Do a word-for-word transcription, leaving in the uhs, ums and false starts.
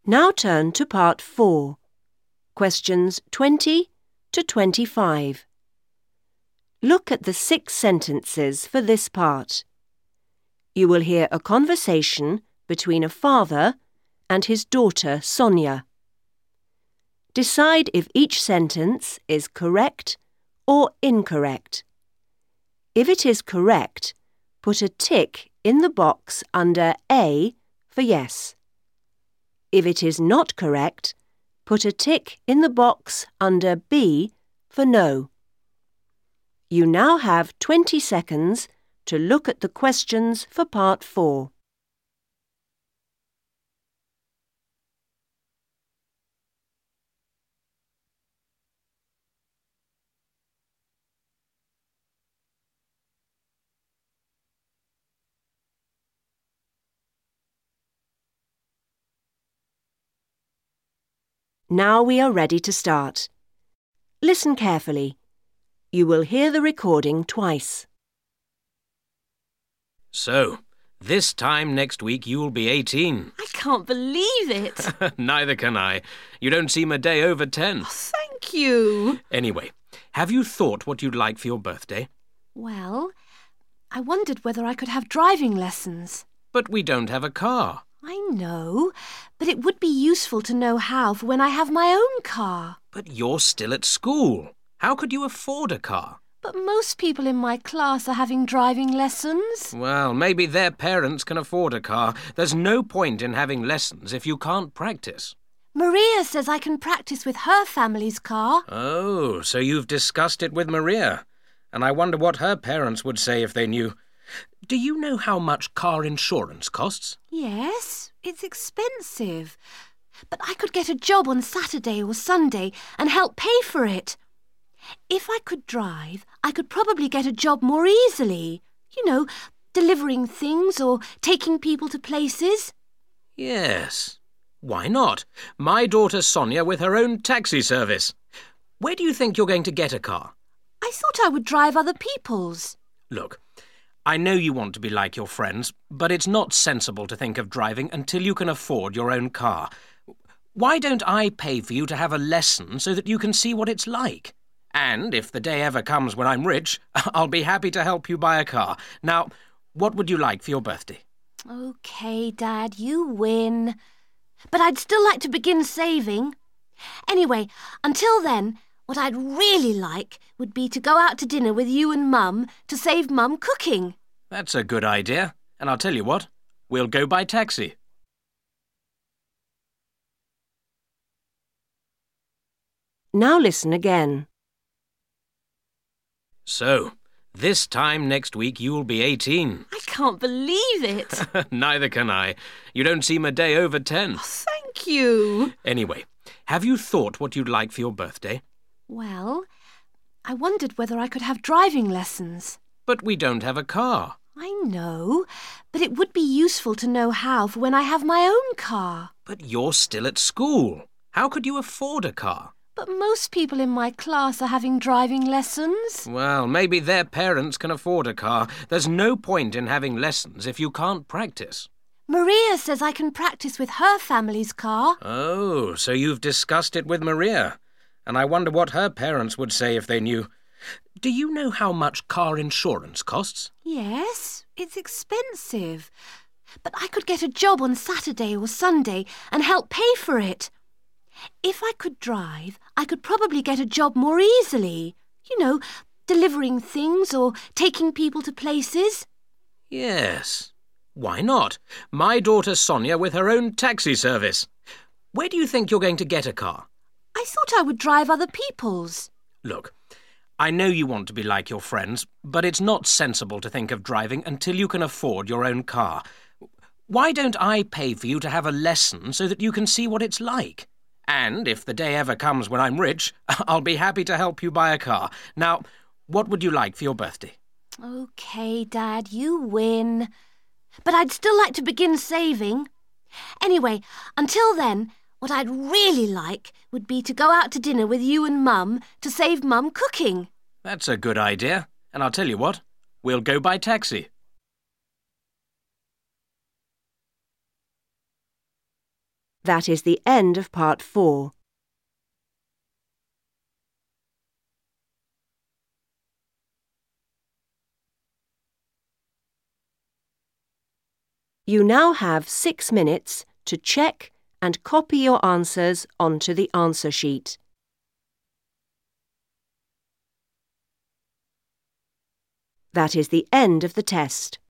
Now turn to part four, questions twenty to twenty-five. Look at the six sentences for this part. You will hear a conversation between a father and his daughter Sonia. Decide if each sentence is correct or incorrect. If it is correct, put a tick in the box under A for yes. If it is not correct, put a tick in the box under B for no. You now have twenty seconds to look at the questions for part four. Now we are ready to start. Listen carefully. You will hear the recording twice. So, this time next week you'll be eighteen. I can't believe it. Neither can I. You don't seem a day over ten. Oh, thank you. Anyway, have you thought what you'd like for your birthday? Well, I wondered whether I could have driving lessons. But we don't have a car. I know, but it would be useful to know how for when I have my own car. But you're still at school. How could you afford a car? But most people in my class are having driving lessons. Well, maybe their parents can afford a car. There's no point in having lessons if you can't practice. Maria says I can practice with her family's car. Oh, so you've discussed it with Maria. And I wonder what her parents would say if they knew. Do you know how much car insurance costs? Yes, it's expensive. But I could get a job on Saturday or Sunday and help pay for it. If I could drive, I could probably get a job more easily. You know, delivering things or taking people to places. Yes. Why not? My daughter Sonia with her own taxi service. Where do you think you're going to get a car? I thought I would drive other people's. Look, I know you want to be like your friends, but it's not sensible to think of driving until you can afford your own car. Why don't I pay for you to have a lesson so that you can see what it's like? And if the day ever comes when I'm rich, I'll be happy to help you buy a car. Now, what would you like for your birthday? OK, Dad, you win. But I'd still like to begin saving. Anyway, until then, what I'd really like would be to go out to dinner with you and Mum to save Mum cooking. That's a good idea. And I'll tell you what, we'll go by taxi. Now listen again. So, this time next week you'll be eighteen. I can't believe it. Neither can I. You don't seem a day over ten. Oh, thank you. Anyway, have you thought what you'd like for your birthday? Well, I wondered whether I could have driving lessons. But we don't have a car. I know, but it would be useful to know how for when I have my own car. But you're still at school. How could you afford a car? But most people in my class are having driving lessons. Well, maybe their parents can afford a car. There's no point in having lessons if you can't practice. Maria says I can practice with her family's car. Oh, so you've discussed it with Maria. And I wonder what her parents would say if they knew. Do you know how much car insurance costs? Yes, it's expensive. But I could get a job on Saturday or Sunday and help pay for it. If I could drive, I could probably get a job more easily. You know, delivering things or taking people to places. Yes. Why not? My daughter Sonia with her own taxi service. Where do you think you're going to get a car? I thought I would drive other people's. Look, I know you want to be like your friends, but it's not sensible to think of driving until you can afford your own car. Why don't I pay for you to have a lesson so that you can see what it's like? And if the day ever comes when I'm rich, I'll be happy to help you buy a car. Now, what would you like for your birthday? OK, Dad, you win. But I'd still like to begin saving. Anyway, until then, what I'd really like would be to go out to dinner with you and Mum to save Mum cooking. That's a good idea. And I'll tell you what, we'll go by taxi. That is the end of part four. You now have six minutes to check and copy your answers onto the answer sheet. That is the end of the test.